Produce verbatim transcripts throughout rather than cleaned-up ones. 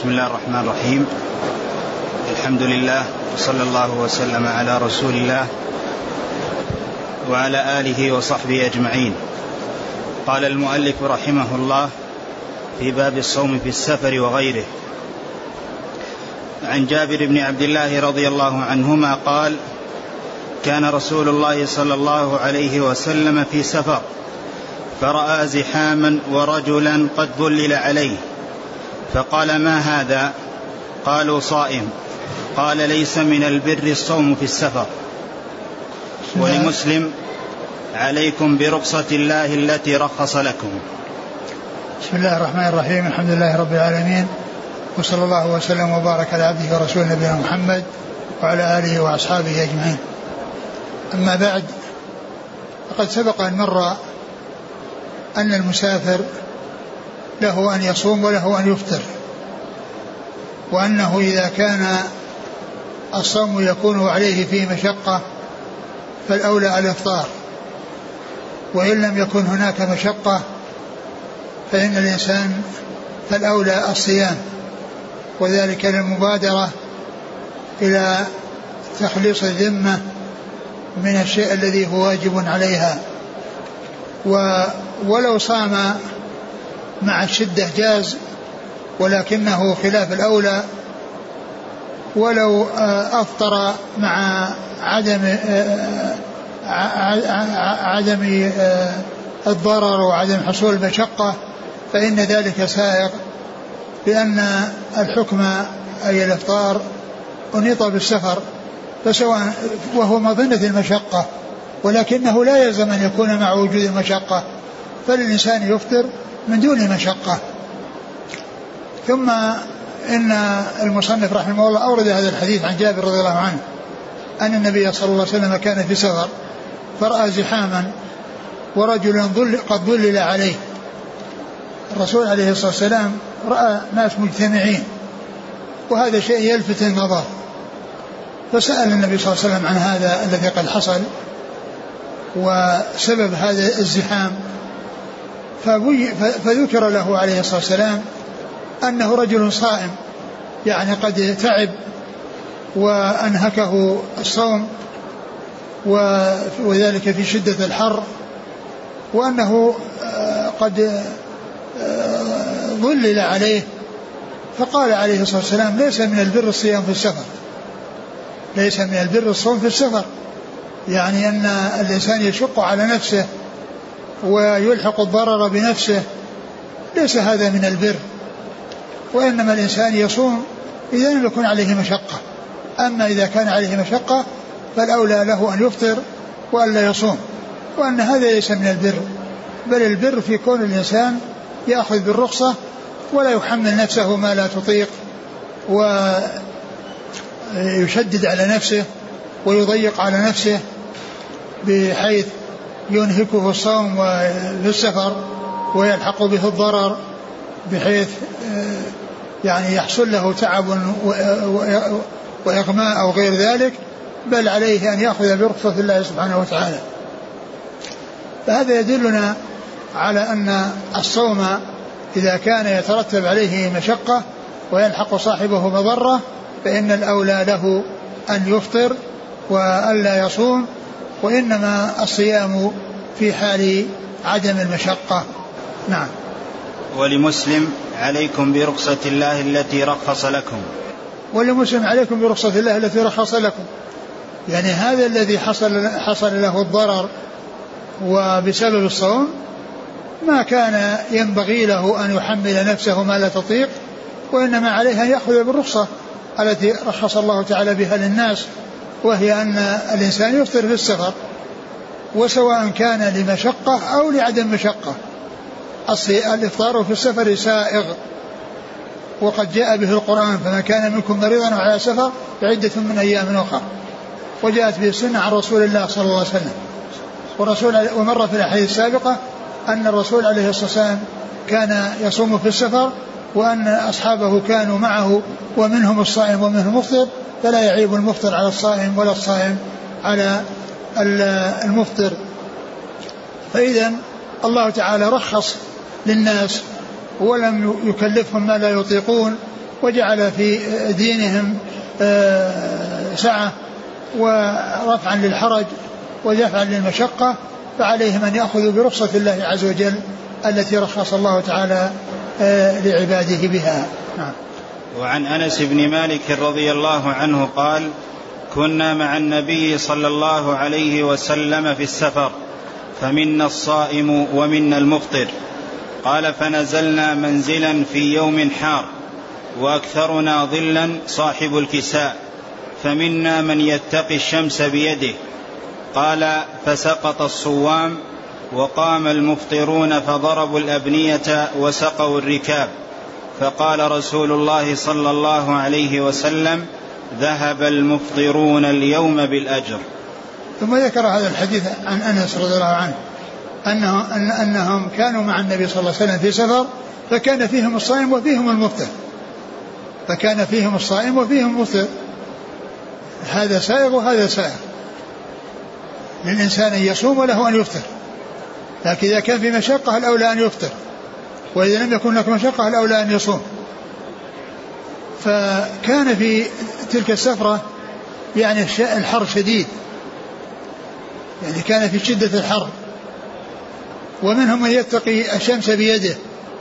بسم الله الرحمن الرحيم. الحمد لله وصلى الله وسلم على رسول الله وعلى آله وصحبه أجمعين. قال المؤلف رحمه الله في باب الصوم في السفر وغيره: عن جابر بن عبد الله رضي الله عنهما قال: كان رسول الله صلى الله عليه وسلم في سفر فرأى زحاما ورجلا قد ظلل عليه فقال: ما هذا؟ قالوا: صائم. قال: ليس من البر الصوم في السفر. ولمسلم: عليكم برخصة الله التي رخص لكم. بسم الله الرحمن الرحيم. الحمد لله رب العالمين، وصلى الله وسلم وبارك على عبده ورسوله نبينا محمد وعلى آله وأصحابه أجمعين. أما بعد، فقد سبق أن مر أن المسافر له أن يصوم وله أن يفطر، وأنه إذا كان الصوم يكون عليه فيه مشقة فالأولى الإفطار، وإن لم يكن هناك مشقة فإن الإنسان فالأولى الصيام، وذلك للمبادرة إلى تخليص الذمة من الشيء الذي هو واجب عليها. ولو صام مع الشدة جاز، ولكنه خلاف الأولى. ولو أفطر مع عدم عدم الضرر وعدم حصول المشقة فإن ذلك سائغ، لأن الحكم أي الإفطار أنيط بالسفر، فسواء وهو مظنة المشقة، ولكنه لا يلزم أن يكون مع وجود المشقة، فالإنسان يفطر من دون مشقة. ثم إن المصنف رحمه الله أورد هذا الحديث عن جابر رضي الله عنه أن النبي صلى الله عليه وسلم كان في سفر فرأى زحاما ورجل قد ظلل عليه. الرسول عليه الصلاة والسلام رأى ناس مجتمعين، وهذا شيء يلفت النظر، فسأل النبي صلى الله عليه وسلم عن هذا الذي قد حصل وسبب هذا الزحام، فذكر له عليه الصلاة والسلام أنه رجل صائم، يعني قد تعب وأنهكه الصوم وذلك في شدة الحر، وأنه قد ظلل عليه. فقال عليه الصلاة والسلام: ليس من البر الصيام في السفر، ليس من البر الصوم في السفر، يعني أن الإنسان يشق على نفسه ويلحق الضرر بنفسه، ليس هذا من البر، وإنما الإنسان يصوم إذا لم يكن عليه مشقة. أما إذا كان عليه مشقة فالأولى له أن يفطر وألا يصوم، وأن هذا ليس من البر، بل البر في كون الإنسان يأخذ بالرخصة ولا يحمل نفسه ما لا تطيق ويشدد على نفسه ويضيق على نفسه بحيث ينهكه الصوم في السفر ويلحق به الضرر بحيث يعني يحصل له تعب وإغماء أو غير ذلك، بل عليه أن يأخذ برخصة الله سبحانه وتعالى. فهذا يدلنا على أن الصوم إذا كان يترتب عليه مشقة ويلحق صاحبه مضرة فإن الأولى له أن يفطر وألا يصوم، وإنما الصيام في حال عدم المشقة. نعم. ولمسلم: عليكم برخصة الله التي رخص لكم. ولمسلم: عليكم برخصة الله التي رخص لكم، يعني هذا الذي حصل, حصل له الضرر وبسبب الصوم ما كان ينبغي له أن يحمل نفسه ما لا تطيق، وإنما عليه أن يأخذ بالرخصة التي رخص الله تعالى بها للناس، وهي أن الإنسان يفطر في السفر، وسواء كان لمشقة أو لعدم مشقة. الإفطار في السفر سائغ، وقد جاء به القرآن: فمن كان منكم مريضا أو على سفر فعدة من أيام أخرى، وجاءت به السنة عن رسول الله صلى الله عليه وسلم. ورسول ومر في الأحاديث السابقة أن الرسول عليه الصلاة والسلام كان يصوم في السفر، وأن أصحابه كانوا معه ومنهم الصائم ومنهم المفطر، فلا يعيب المفطر على الصائم ولا الصائم على المفطر. فإذا الله تعالى رخص للناس ولم يكلفهم ما لا يطيقون، وجعل في دينهم سعة ورفعا للحرج ودفعا للمشقة، فعليهم أن يأخذوا برخصة الله عز وجل التي رخص الله تعالى لعباده بها. نعم. وعن أنس بن مالك رضي الله عنه قال: كنا مع النبي صلى الله عليه وسلم في السفر، فمنا الصائم ومنا المفطر. قال: فنزلنا منزلا في يوم حار، وأكثرنا ظلا صاحب الكساء، فمنا من يتقي الشمس بيده. قال: فسقط الصوام، وقام المفطرون فضربوا الأبنية وسقوا الركاب. فقال رسول الله صلى الله عليه وسلم: ذهب المفطرون اليوم بالأجر. ثم ذكر هذا الحديث عن أنس رضي الله عنه أنه أن أنهم كانوا مع النبي صلى الله عليه وسلم في سفر، فكان فيهم الصائم وفيهم المفطر فكان فيهم الصائم وفيهم المفطر هذا سائغ وهذا سائغ، للإنسان أن يصوم وله أن يفطر، لكن إذا كان في مشقة الأولى أن يفطر، وإذا لم يكن لك مشقة الأولى أن يصوم. فكان في تلك السفرة يعني الحر شديد، يعني كان في شدة الحر، ومنهم من يتقي الشمس بيده،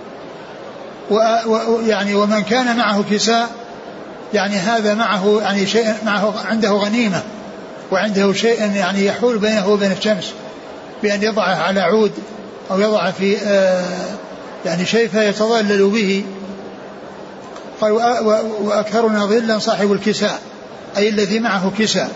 ويعني ومن كان معه كساء يعني هذا معه يعني شيء معه عنده غنيمة وعنده شيء يعني يحول بينه وبين الشمس بأن يضعه على عود أو يضع في يعني شيء فيتظلل به. قال: وأكثرنا ظلا صاحب الكساء، أي الذي معه كساء.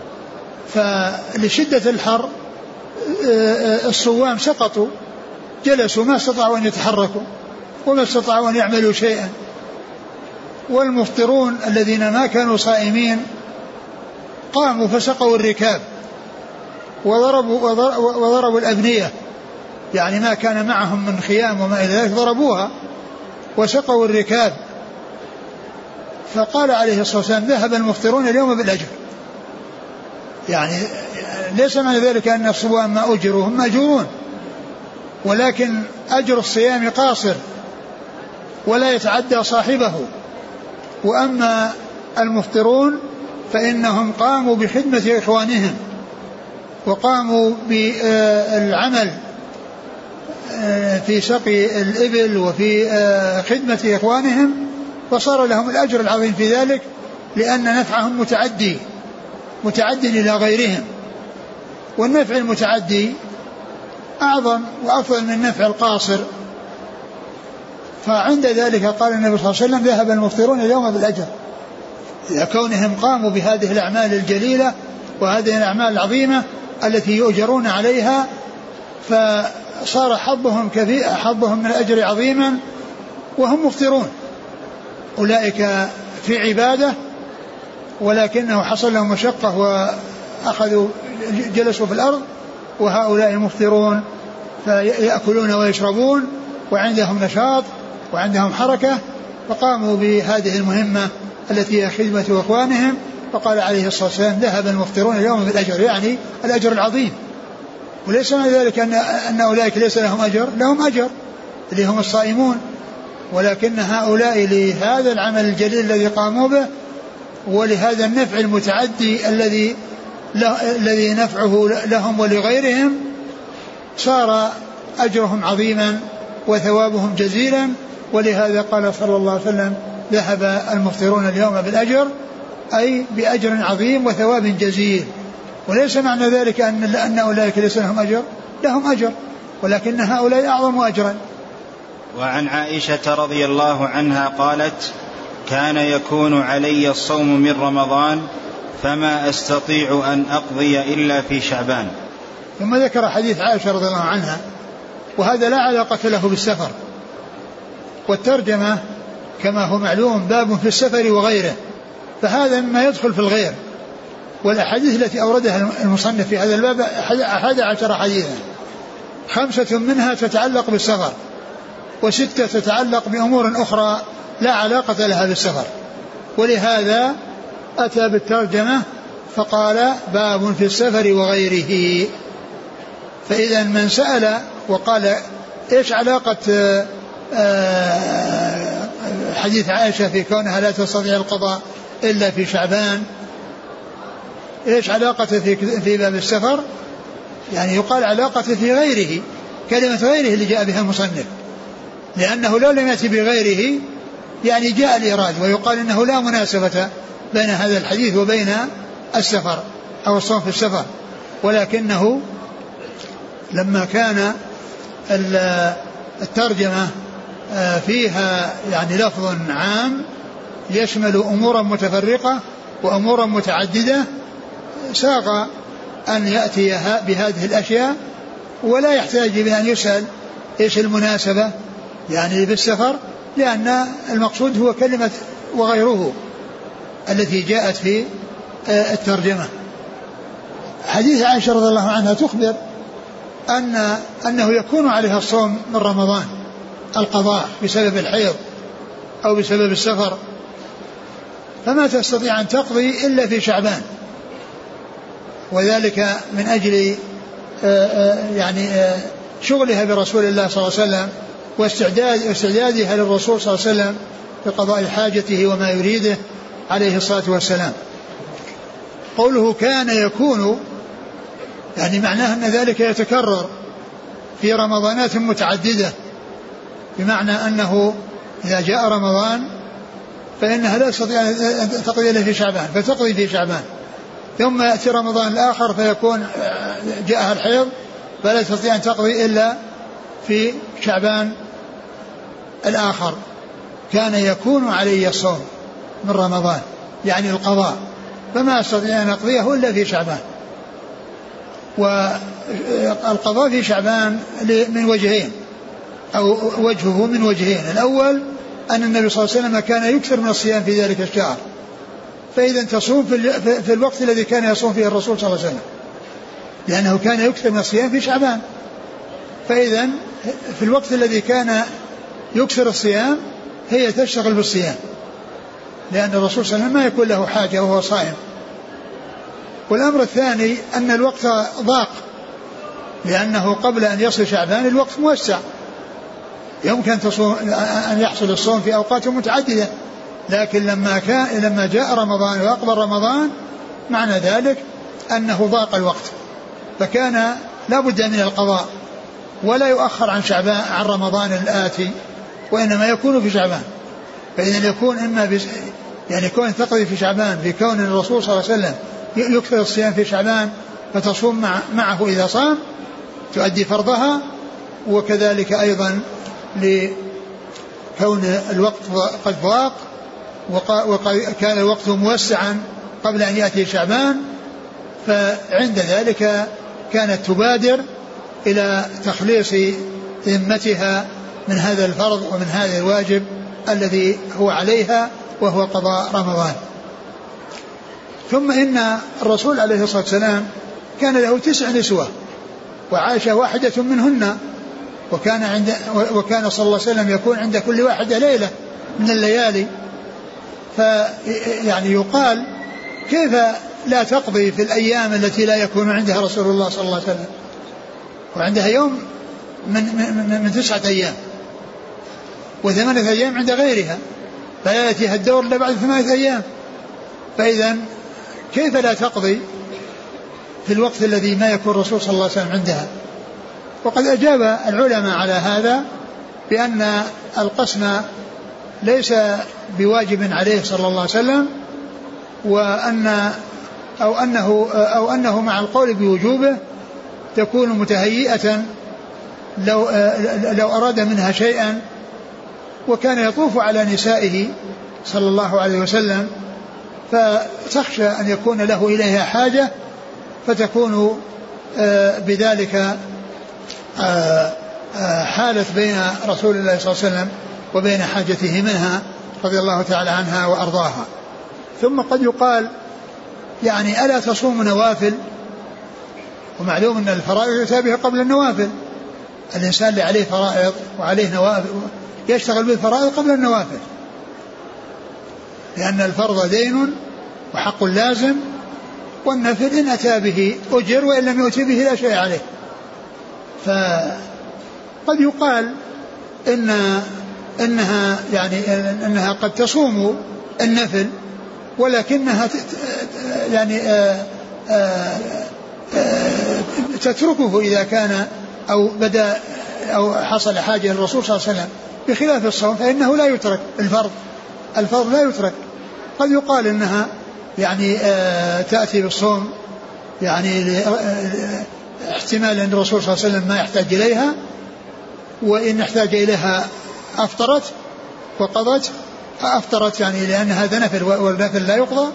فلشدة الحر الصوام سقطوا، جلسوا ما استطاعوا أن يتحركوا وما استطاعوا أن يعملوا شيئا، والمفطرون الذين ما كانوا صائمين قاموا فسقوا الركاب وضربوا, وضربوا الأبنية، يعني ما كان معهم من خيام وما إلى ذلك ضربوها وسقوا الركاب. فقال عليه الصلاة والسلام: ذهب المفطرون اليوم بالأجر. يعني ليس معنى ذلك أن الصوام ما أجروا، هم مأجورون، ولكن أجر الصيام قاصر ولا يتعدى صاحبه. وأما المفطرون فإنهم قاموا بخدمة إخوانهم وقاموا بالعمل في سقي الإبل وفي خدمة إخوانهم، فصار لهم الأجر العظيم في ذلك، لأن نفعهم متعدي متعد إلى غيرهم، والنفع المتعدي أعظم وأفضل من النفع القاصر. فعند ذلك قال النبي صلى الله عليه وسلم: ذهب المفطرون اليوم بالأجر، إذا كونهم قاموا بهذه الأعمال الجليلة وهذه الأعمال العظيمة التي يؤجرون عليها، فصار حظهم كثير، حظهم من الأجر عظيما وهم مفطرون. أولئك في عبادة ولكنه حصل لهم مشقة وأخذوا جلسوا في الأرض، وهؤلاء مفطرون فيأكلون ويشربون وعندهم نشاط وعندهم حركة، فقاموا بهذه المهمة التي هي خدمة إخوانهم. فقال عليه الصلاة والسلام: ذهب المفطرون اليوم بالأجر، يعني الأجر العظيم. وليس من ذلك أن, أن أولئك ليس لهم أجر، لهم أجر اللي هم الصائمون، ولكن هؤلاء لهذا العمل الجليل الذي قاموا به ولهذا النفع المتعدي الذي الذي نفعه لهم ولغيرهم صار أجرهم عظيما وثوابهم جزيلا. ولهذا قال صلى الله عليه وسلم: ذهب المفطرون اليوم بالأجر، أي بأجر عظيم وثواب جزيل. وليس معنى ذلك أن, أن أولئك ليس لهم أجر، لهم أجر، ولكن هؤلاء أعظم أجرا. وعن عائشة رضي الله عنها قالت: كان يكون علي الصوم من رمضان فما أستطيع أن أقضي إلا في شعبان. ثم ذكر حديث عائشة رضي الله عنها، وهذا لا علاقة له بالسفر، والترجمة كما هو معلوم باب في السفر وغيره، فهذا مما يدخل في الغير. والأحاديث التي أوردها المصنف في هذا الباب أحد عشر حديثا، خمسة منها تتعلق بالسفر، وستة تتعلق بأمور أخرى لا علاقة لها بالسفر. ولهذا أتى بالترجمة فقال: باب في السفر وغيره. فإذا من سأل وقال: إيش علاقة حديث عائشة في كونها لا تستطيع القضاء إلا في شعبان. إيش علاقته في في باب السفر؟ يعني يقال علاقته في غيره، كلمة غيره اللي جاء بها المصنف، لأنه لو لم يأتي بغيره يعني جاء الإيراد، ويقال إنه لا مناسبة بين هذا الحديث وبين السفر أو الصوم في السفر، ولكنه لما كان الترجمة فيها يعني لفظ عام يشمل أمورا متفرقة وأمورا متعددة، ساق أن يأتي بهذه الأشياء ولا يحتاج بأن يسأل إيش المناسبة يعني بالسفر، لأن المقصود هو كلمة وغيره التي جاءت في الترجمة. حديث عائشة رضي الله عنها تخبر أن أنه يكون عليها الصوم من رمضان القضاء بسبب الحيض أو بسبب السفر، فما تستطيع أن تقضي إلا في شعبان، وذلك من أجل يعني شغلها برسول الله صلى الله عليه وسلم واستعداد واستعدادها للرسول صلى الله عليه وسلم بقضاء حاجته وما يريده عليه الصلاة والسلام. قوله كان يكون يعني معناه أن ذلك يتكرر في رمضانات متعددة، بمعنى أنه إذا جاء رمضان فإنها لا تستطيع أن تقضي إلا في شعبان فتقضي في شعبان، ثم يأتي رمضان الآخر فيكون جاءها الحيض فلا تستطيع أن تقضي إلا في شعبان الآخر. كان يكون علي الصوم من رمضان يعني القضاء، فما أستطيع أن أقضيه إلا في شعبان. والقضاء في شعبان من وجهين أو وجهه من وجهين: الأول أن النبي صلى الله عليه وسلم كان يكثر من الصيام في ذلك الشهر، فإذا تصوم في الوقت الذي كان يصوم فيه الرسول صلى الله عليه وسلم، لأنه كان يكثر من الصيام في شعبان، فإذا في الوقت الذي كان يكثر الصيام هي تشتغل بالصيام، لأن الرسول صلى الله عليه وسلم ما يكون له حاجة وهو صائم. والأمر الثاني أن الوقت ضاق، لأنه قبل أن يصل شعبان الوقت موسع، يمكن تصوم أن يحصل الصوم في أوقات متعددة، لكن لما كان لما جاء رمضان وأقبل رمضان معنى ذلك أنه ضاق الوقت، فكان لا بد من القضاء ولا يؤخر عن شعبان عن رمضان الآتي، وإنما يكون في شعبان. فإذا يكون إما بس يعني كون تقضي في شعبان في كون الرسول صلى الله عليه وسلم يكثر الصيام في شعبان فتصوم مع معه إذا صام تؤدي فرضها، وكذلك أيضا لكون الوقت قد ضاق وكان الوقت موسعا قبل أن يأتي شعبان، فعند ذلك كانت تبادر إلى تخليص ذمتها من هذا الفرض ومن هذا الواجب الذي هو عليها وهو قضاء رمضان. ثم إن الرسول عليه الصلاة والسلام كان له تسع نسوة وعائشة واحدة منهن، وكان عند وكان صلى الله عليه وسلم يكون عند كل واحدة ليلة من الليالي، فيعني يقال كيف لا تقضي في الأيام التي لا يكون عندها رسول الله صلى الله عليه وسلم، وعندها يوم من, من, من تسعة أيام وثمانية أيام عند غيرها، فلا يأتيها الدور إلا بعد ثمانية أيام، فإذا كيف لا تقضي في الوقت الذي ما يكون الرسول صلى الله عليه وسلم عندها؟ وقد أجاب العلماء على هذا بأن القسم ليس بواجب عليه صلى الله عليه وسلم، وأن أو أنه أو أنه مع القول بوجوبه تكون متهيئة لو لو أراد منها شيئا، وكان يطوف على نسائه صلى الله عليه وسلم فتخشى أن يكون له إليها حاجة، فتكون بذلك حالة بين رسول الله صلى الله عليه وسلم وبين حاجته منها رضي الله تعالى عنها وأرضاها. ثم قد يقال يعني ألا تصوم نوافل؟ ومعلوم أن الفرائض يتابعها قبل النوافل، الإنسان اللي عليه فرائض وعليه نوافل يشتغل بالفرائض قبل النوافل، لأن الفرض دين وحق لازم، والنفل إن أتى به أجر وإن لم يؤتي به لا شيء عليه. فقد يقال إن أنها يعني أنها قد تصوم النفل ولكنها يعني آآ آآ آآ تتركه إذا كان أو بدأ أو حصل حاجة للرسول صلى الله عليه وسلم، بخلاف الصوم فإنه لا يترك الفرض الفرض لا يترك. قد يقال إنها يعني تأتي بالصوم يعني احتمال أن الرسول صلى الله عليه وسلم ما يحتاج إليها، وإن احتاج إليها أفطرت وقضت أفطرت يعني لأن هذا نفل والنفل لا يقضى.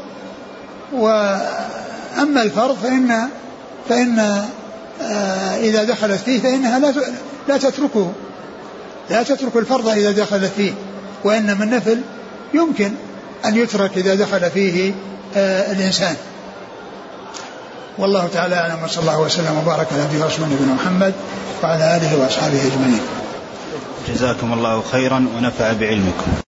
وأما الفرض فإن فإن إذا دخلت فيه فإنها لا لا تتركه لا تترك الفرض إذا دخلت فيه، وإنما النفل يمكن أن يترك إذا دخل فيه الإنسان. والله تعالى أعلم، وصلى الله وسلم وبارك على نبينا ورسوله محمد وعلى آله وأصحابه أجمعين. جزاكم الله خيرا ونفع بعلمكم.